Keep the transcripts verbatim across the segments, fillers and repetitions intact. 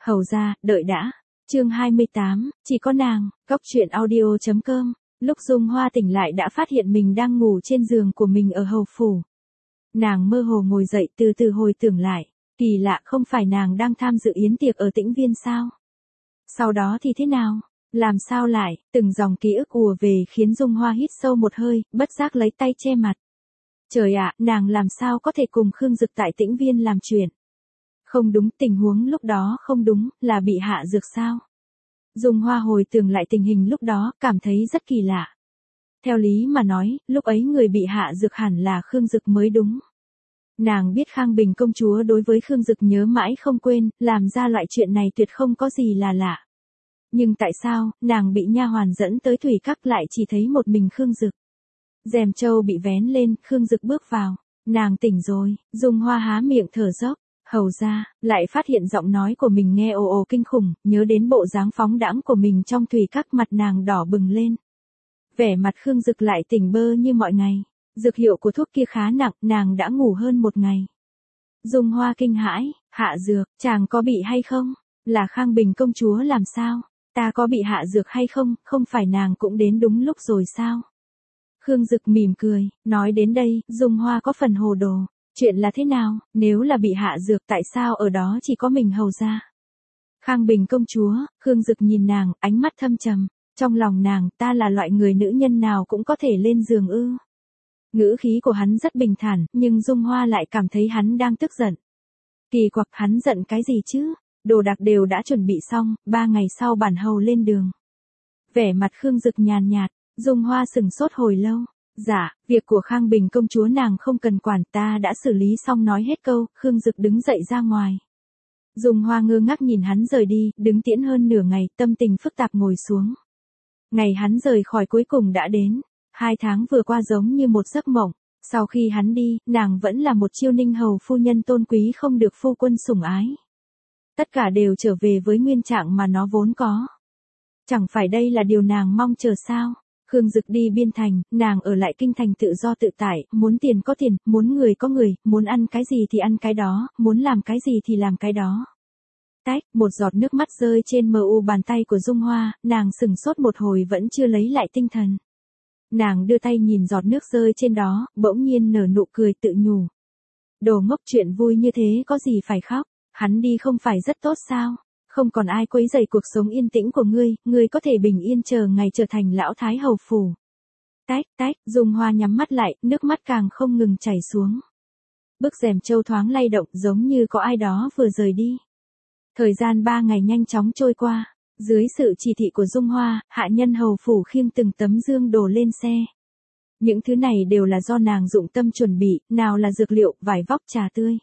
Hầu ra, đợi đã. Chương hai mươi tám, chỉ có nàng, góc truyện audio chấm com. Lúc Dung Hoa tỉnh lại đã phát hiện mình đang ngủ trên giường của mình ở hầu phủ. Nàng mơ hồ ngồi dậy từ từ hồi tưởng lại, kỳ lạ không phải nàng đang tham dự yến tiệc ở Tĩnh Viên sao? Sau đó thì thế nào? Làm sao lại? Từng dòng ký ức ùa về khiến Dung Hoa hít sâu một hơi, bất giác lấy tay che mặt. Trời ạ, nàng làm sao có thể cùng Khương Dực tại Tĩnh Viên làm chuyện? Không đúng, tình huống lúc đó không đúng, là bị hạ dược sao? Dung Hoa hồi tưởng lại tình hình lúc đó, cảm thấy rất kỳ lạ. Theo lý mà nói, lúc ấy người bị hạ dược hẳn là Khương Dực mới đúng. Nàng biết Khang Bình công chúa đối với Khương Dực nhớ mãi không quên, làm ra loại chuyện này tuyệt không có gì là lạ. Nhưng tại sao, nàng bị nha hoàn dẫn tới thủy các lại chỉ thấy một mình Khương Dực? Rèm châu bị vén lên, Khương Dực bước vào. Nàng tỉnh rồi, Dung Hoa há miệng thở dốc. Hầu ra, lại phát hiện giọng nói của mình nghe ồ ồ kinh khủng, nhớ đến bộ dáng phóng đãng của mình trong thủy các, mặt nàng đỏ bừng lên. Vẻ mặt Khương Dực lại tỉnh bơ như mọi ngày. Dược hiệu của thuốc kia khá nặng, nàng đã ngủ hơn một ngày. Dung Hoa kinh hãi, hạ dược, chàng có bị hay không? Là Khang Bình công chúa làm sao? Ta có bị hạ dược hay không, không phải nàng cũng đến đúng lúc rồi sao? Khương Dực mỉm cười, nói đến đây, Dung Hoa có phần hồ đồ. Chuyện là thế nào, nếu là bị hạ dược tại sao ở đó chỉ có mình hầu ra? Khang Bình công chúa, Khương Dực nhìn nàng, ánh mắt thâm trầm. Trong lòng nàng, ta là loại người nữ nhân nào cũng có thể lên giường ư. Ngữ khí của hắn rất bình thản, nhưng Dung Hoa lại cảm thấy hắn đang tức giận. Kỳ quặc, hắn giận cái gì chứ? Đồ đạc đều đã chuẩn bị xong, ba ngày sau bản hầu lên đường. Vẻ mặt Khương Dực nhàn nhạt, Dung Hoa sừng sốt hồi lâu. Dạ, việc của Khang Bình công chúa nàng không cần quản, ta đã xử lý xong, nói hết câu, Khương Dực đứng dậy ra ngoài. Dung Hoa ngơ ngác nhìn hắn rời đi, đứng tiễn hơn nửa ngày, tâm tình phức tạp ngồi xuống. Ngày hắn rời khỏi cuối cùng đã đến. Hai tháng vừa qua giống như một giấc mộng. Sau khi hắn đi, nàng vẫn là một chiêu ninh hầu phu nhân tôn quý không được phu quân sủng ái. Tất cả đều trở về với nguyên trạng mà nó vốn có. Chẳng phải đây là điều nàng mong chờ sao? Khương Dực đi biên thành, nàng ở lại kinh thành tự do tự tại, muốn tiền có tiền, muốn người có người, muốn ăn cái gì thì ăn cái đó, muốn làm cái gì thì làm cái đó. Tách, một giọt nước mắt rơi trên mờ u bàn tay của Dung Hoa, nàng sừng sốt một hồi vẫn chưa lấy lại tinh thần. Nàng đưa tay nhìn giọt nước rơi trên đó, bỗng nhiên nở nụ cười tự nhủ. Đồ ngốc, chuyện vui như thế có gì phải khóc, hắn đi không phải rất tốt sao? Không còn ai quấy rầy cuộc sống yên tĩnh của ngươi, ngươi có thể bình yên chờ ngày trở thành lão thái hầu phủ. Tách, tách, Dung Hoa nhắm mắt lại, nước mắt càng không ngừng chảy xuống. Bức rèm châu thoáng lay động giống như có ai đó vừa rời đi. Thời gian ba ngày nhanh chóng trôi qua, dưới sự chỉ thị của Dung Hoa, hạ nhân hầu phủ khiêng từng tấm dương đồ lên xe. Những thứ này đều là do nàng dụng tâm chuẩn bị, nào là dược liệu, vải vóc, trà tươi.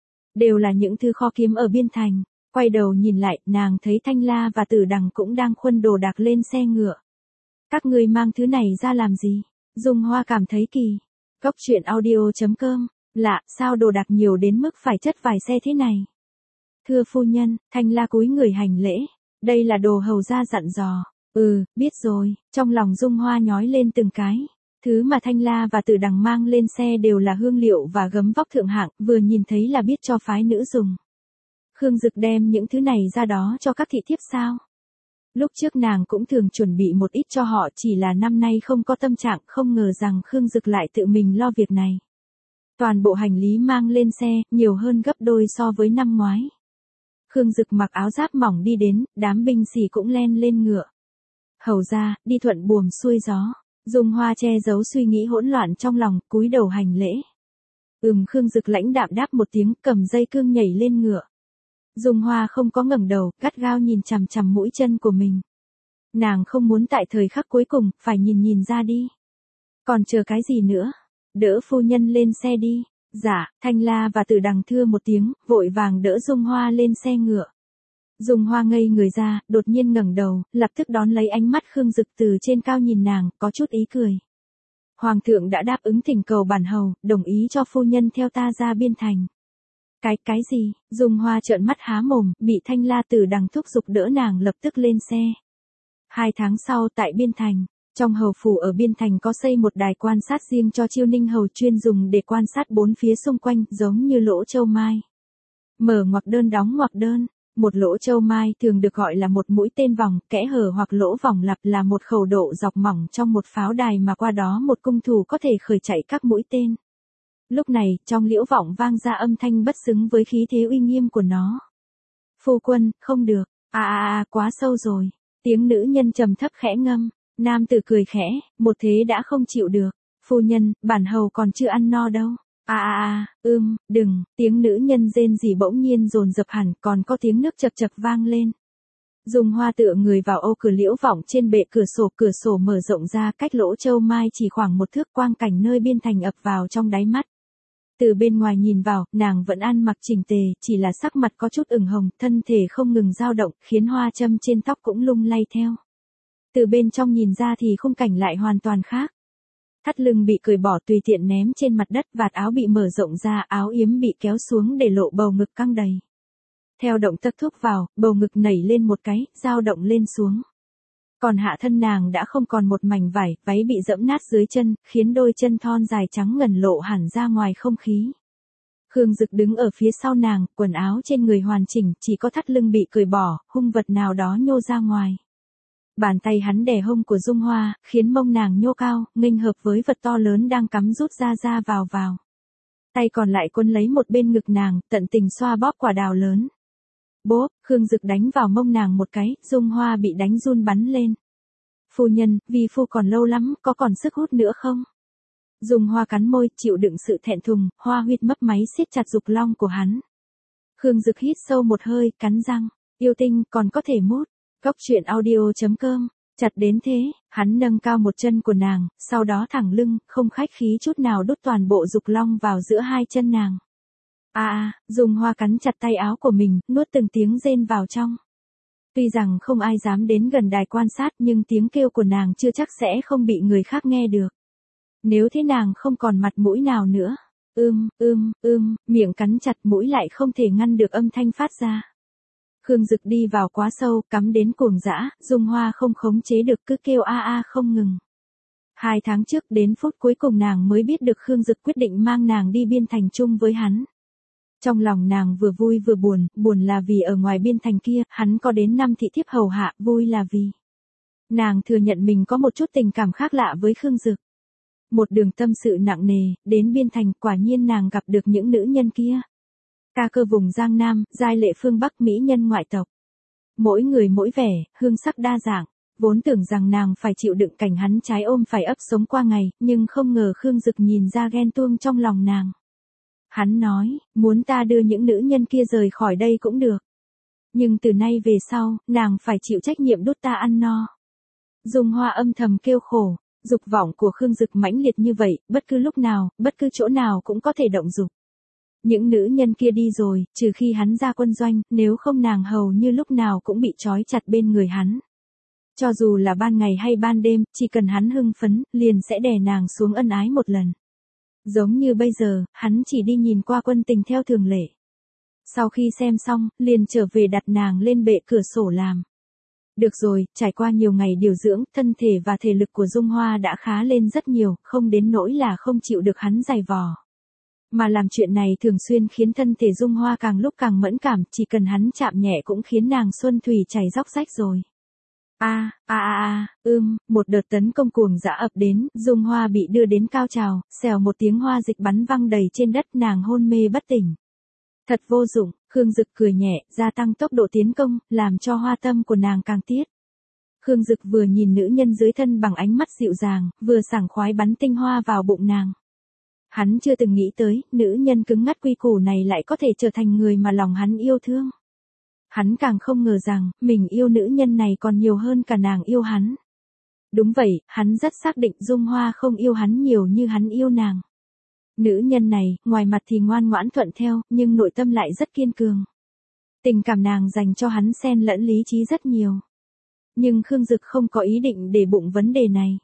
Đều là những thứ khó kiếm ở biên thành. Quay đầu nhìn lại, nàng thấy Thanh La và Tử Đằng cũng đang khuân đồ đạc lên xe ngựa. Các ngươi mang thứ này ra làm gì? Dung Hoa cảm thấy kỳ. Góc truyện audio chấm com, lạ, sao đồ đạc nhiều đến mức phải chất vài xe thế này? Thưa phu nhân, Thanh La cúi người hành lễ. Đây là đồ hầu gia dặn dò. Ừ, biết rồi, trong lòng Dung Hoa nhói lên từng cái. Thứ mà Thanh La và Tử Đằng mang lên xe đều là hương liệu và gấm vóc thượng hạng, vừa nhìn thấy là biết cho phái nữ dùng. Khương Dực đem những thứ này ra đó cho các thị thiếp sao? Lúc trước nàng cũng thường chuẩn bị một ít cho họ, chỉ là năm nay không có tâm trạng, không ngờ rằng Khương Dực lại tự mình lo việc này. Toàn bộ hành lý mang lên xe, nhiều hơn gấp đôi so với năm ngoái. Khương Dực mặc áo giáp mỏng đi đến, đám binh sĩ cũng len lên ngựa. Hầu ra, đi thuận buồm xuôi gió. Dung Hoa che giấu suy nghĩ hỗn loạn trong lòng, cúi đầu hành lễ. Ừm, Khương Dực lãnh đạm đáp một tiếng, cầm dây cương nhảy lên ngựa. Dung Hoa không có ngẩng đầu, gắt gao nhìn chằm chằm mũi chân của mình. Nàng không muốn tại thời khắc cuối cùng, phải nhìn nhìn ra đi. Còn chờ cái gì nữa? Đỡ phu nhân lên xe đi. Dạ, Thanh La và Tử Đằng thưa một tiếng, vội vàng đỡ Dung Hoa lên xe ngựa. Dung Hoa ngây người ra, đột nhiên ngẩng đầu, lập tức đón lấy ánh mắt Khương Dực từ trên cao nhìn nàng, có chút ý cười. Hoàng thượng đã đáp ứng thỉnh cầu bản hầu, đồng ý cho phu nhân theo ta ra biên thành. Cái, cái gì? Dung Hoa trợn mắt há mồm, bị Thanh La Tử Đằng thúc giục đỡ nàng lập tức lên xe. Hai tháng sau tại biên thành, trong hầu phủ ở biên thành có xây một đài quan sát riêng cho chiêu ninh hầu chuyên dùng để quan sát bốn phía xung quanh, giống như lỗ châu mai. Mở ngoặc đơn đóng ngoặc đơn, Một lỗ châu mai thường được gọi là một mũi tên vòng, kẽ hở hoặc lỗ vòng lặp là một khẩu độ dọc mỏng trong một pháo đài mà qua đó một cung thủ có thể khởi chạy các mũi tên. Lúc này, trong liễu vọng vang ra âm thanh bất xứng với khí thế uy nghiêm của nó. Phu quân, không được, à à à, quá sâu rồi. Tiếng nữ nhân trầm thấp khẽ ngâm, nam tử cười khẽ, một thế đã không chịu được. Phu nhân, bản hầu còn chưa ăn no đâu. À à à, ưm, đừng, tiếng nữ nhân rên rỉ bỗng nhiên dồn dập hẳn, còn có tiếng nước chập chập vang lên. Dung Hoa tựa người vào ô cửa liễu vọng trên bệ cửa sổ, cửa sổ mở rộng ra cách lỗ châu mai chỉ khoảng một thước, quang cảnh nơi biên thành ập vào trong đáy mắt. Từ bên ngoài nhìn vào, nàng vẫn ăn mặc chỉnh tề, chỉ là sắc mặt có chút ửng hồng, thân thể không ngừng dao động, khiến hoa châm trên tóc cũng lung lay theo. Từ bên trong nhìn ra thì khung cảnh lại hoàn toàn khác. Thắt lưng bị cởi bỏ tùy tiện ném trên mặt đất, vạt áo bị mở rộng ra, áo yếm bị kéo xuống để lộ bầu ngực căng đầy. Theo động tác thúc vào, bầu ngực nảy lên một cái, dao động lên xuống. Còn hạ thân nàng đã không còn một mảnh vải, váy bị dẫm nát dưới chân, khiến đôi chân thon dài trắng ngần lộ hẳn ra ngoài không khí. Khương Dực đứng ở phía sau nàng, quần áo trên người hoàn chỉnh, chỉ có thắt lưng bị cởi bỏ, hung vật nào đó nhô ra ngoài. Bàn tay hắn đè hông của Dung Hoa, khiến mông nàng nhô cao, nghênh hợp với vật to lớn đang cắm rút ra ra vào vào. Tay còn lại quấn lấy một bên ngực nàng, tận tình xoa bóp quả đào lớn. Bốp, Khương Dực đánh vào mông nàng một cái, Dung Hoa bị đánh run bắn lên. Phu nhân, vì phu còn lâu lắm, có còn sức hút nữa không? Dung Hoa cắn môi, chịu đựng sự thẹn thùng, hoa huyết mấp máy siết chặt dục long của hắn. Khương Dực hít sâu một hơi, cắn răng, yêu tinh, còn có thể mút. Góc truyện audio chấm com, chặt đến thế, hắn nâng cao một chân của nàng, sau đó thẳng lưng, không khách khí chút nào đút toàn bộ dục long vào giữa hai chân nàng. À à, Dung Hoa cắn chặt tay áo của mình, nuốt từng tiếng rên vào trong. Tuy rằng không ai dám đến gần đài quan sát nhưng tiếng kêu của nàng chưa chắc sẽ không bị người khác nghe được. Nếu thế nàng không còn mặt mũi nào nữa. Ưm, ưm, ưm, miệng cắn chặt mũi lại không thể ngăn được âm thanh phát ra. Khương Dực đi vào quá sâu, cắm đến cuồng dã, Dung Hoa không khống chế được cứ kêu a a không ngừng. Hai tháng trước đến phút cuối cùng nàng mới biết được Khương Dực quyết định mang nàng đi biên thành chung với hắn. Trong lòng nàng vừa vui vừa buồn, buồn là vì ở ngoài biên thành kia, hắn có đến năm thị thiếp hầu hạ, vui là vì nàng thừa nhận mình có một chút tình cảm khác lạ với Khương Dực. Một đường tâm sự nặng nề, đến biên thành, quả nhiên nàng gặp được những nữ nhân kia. Ca cơ vùng Giang Nam, giai lệ phương Bắc, mỹ nhân ngoại tộc. Mỗi người mỗi vẻ, hương sắc đa dạng. Vốn tưởng rằng nàng phải chịu đựng cảnh hắn trái ôm phải ấp sống qua ngày, nhưng không ngờ Khương Dực nhìn ra ghen tuông trong lòng nàng. Hắn nói, muốn ta đưa những nữ nhân kia rời khỏi đây cũng được. Nhưng từ nay về sau, nàng phải chịu trách nhiệm đút ta ăn no. Dung Hoa âm thầm kêu khổ, dục vọng của Khương Dực mãnh liệt như vậy, bất cứ lúc nào, bất cứ chỗ nào cũng có thể động dục. Những nữ nhân kia đi rồi, trừ khi hắn ra quân doanh, nếu không nàng hầu như lúc nào cũng bị trói chặt bên người hắn. Cho dù là ban ngày hay ban đêm, chỉ cần hắn hưng phấn, liền sẽ đè nàng xuống ân ái một lần. Giống như bây giờ, hắn chỉ đi nhìn qua quân tình theo thường lệ. Sau khi xem xong, liền trở về đặt nàng lên bệ cửa sổ làm. Được rồi, trải qua nhiều ngày điều dưỡng, thân thể và thể lực của Dung Hoa đã khá lên rất nhiều, không đến nỗi là không chịu được hắn giày vò. Mà làm chuyện này thường xuyên khiến thân thể Dung Hoa càng lúc càng mẫn cảm, chỉ cần hắn chạm nhẹ cũng khiến nàng xuân thủy chảy róc rách rồi. A, a a a, ưm, một đợt tấn công cuồng dã ập đến, Dung Hoa bị đưa đến cao trào, xèo một tiếng hoa dịch bắn văng đầy trên đất, nàng hôn mê bất tỉnh. Thật vô dụng, Khương Dực cười nhẹ, gia tăng tốc độ tiến công, làm cho hoa tâm của nàng càng tiết. Khương Dực vừa nhìn nữ nhân dưới thân bằng ánh mắt dịu dàng, vừa sảng khoái bắn tinh hoa vào bụng nàng. Hắn chưa từng nghĩ tới, nữ nhân cứng ngắt quy củ này lại có thể trở thành người mà lòng hắn yêu thương. Hắn càng không ngờ rằng, mình yêu nữ nhân này còn nhiều hơn cả nàng yêu hắn. Đúng vậy, hắn rất xác định Dung Hoa không yêu hắn nhiều như hắn yêu nàng. Nữ nhân này, ngoài mặt thì ngoan ngoãn thuận theo, nhưng nội tâm lại rất kiên cường. Tình cảm nàng dành cho hắn xen lẫn lý trí rất nhiều. Nhưng Khương Dực không có ý định để bụng vấn đề này.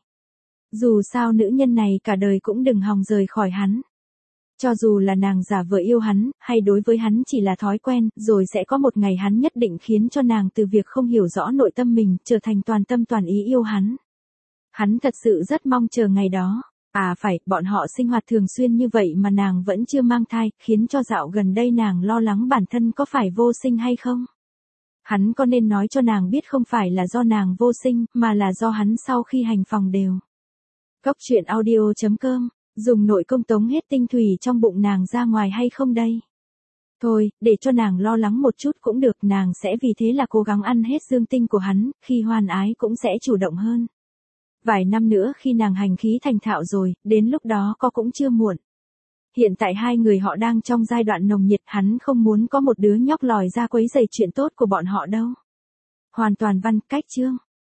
Dù sao nữ nhân này cả đời cũng đừng hòng rời khỏi hắn. Cho dù là nàng giả vờ yêu hắn, hay đối với hắn chỉ là thói quen, rồi sẽ có một ngày hắn nhất định khiến cho nàng từ việc không hiểu rõ nội tâm mình, trở thành toàn tâm toàn ý yêu hắn. Hắn thật sự rất mong chờ ngày đó. À phải, bọn họ sinh hoạt thường xuyên như vậy mà nàng vẫn chưa mang thai, khiến cho dạo gần đây nàng lo lắng bản thân có phải vô sinh hay không. Hắn có nên nói cho nàng biết không phải là do nàng vô sinh, mà là do hắn sau khi hành phòng đều. Góc truyện audio.com, dùng nội công tống hết tinh thủy trong bụng nàng ra ngoài hay không đây? Thôi, để cho nàng lo lắng một chút cũng được, nàng sẽ vì thế là cố gắng ăn hết dương tinh của hắn, khi hoan ái cũng sẽ chủ động hơn. Vài năm nữa khi nàng hành khí thành thạo rồi, đến lúc đó có cũng chưa muộn. Hiện tại hai người họ đang trong giai đoạn nồng nhiệt, hắn không muốn có một đứa nhóc lòi ra quấy rầy chuyện tốt của bọn họ đâu. Hoàn toàn văn, cách chương.